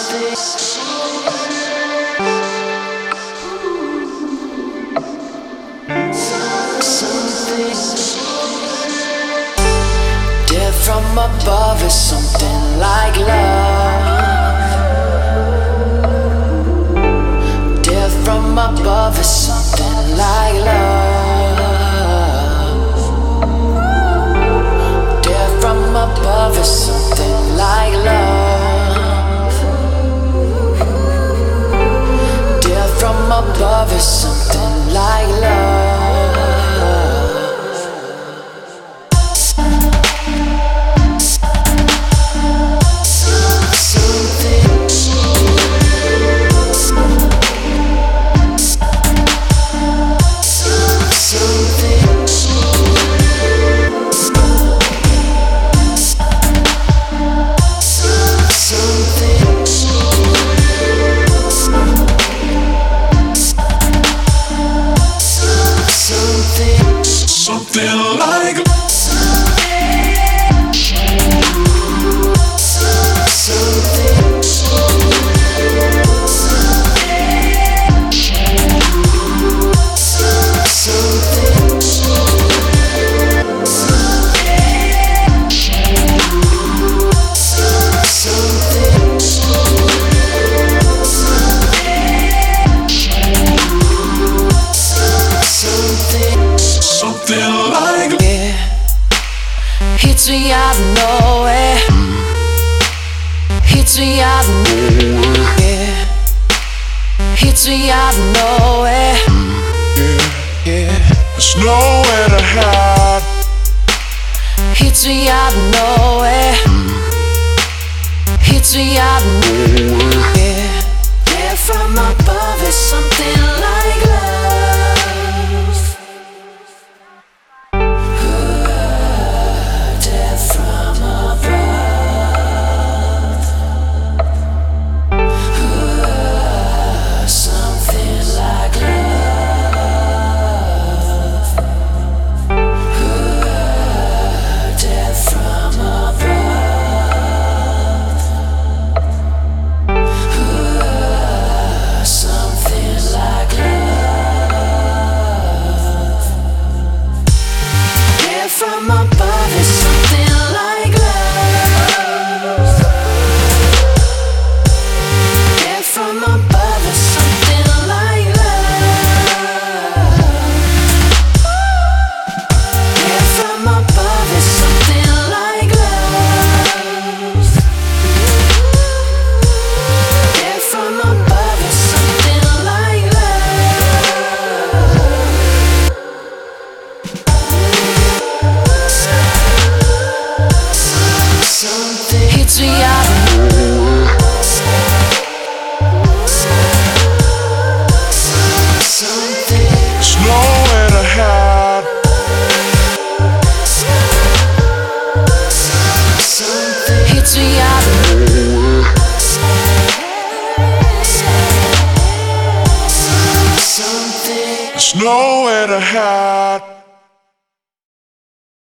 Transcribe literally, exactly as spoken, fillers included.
Death from above is something like love. Death from above is something like love. Death from above is something like love. Death from above is something like love. Something like something like Yeah. Hits me out of nowhere. Hits me out of nowhere. Yeah. Hits me out of nowhere. yeah, yeah. There's nowhere to hide. Hits me out of nowhere. Hits me out of nowhere. Yeah. Yeah, from above is something like love. Death from above. Something like love. Death from above. Something like love. Death from above is something like love. Death from above is something like love. Death from above is something like love. Death from above is something like love. Something hits me out of nowhere. Something, There's nowhere to hide. something hits me out of nowhere. Something There's nowhere to hide.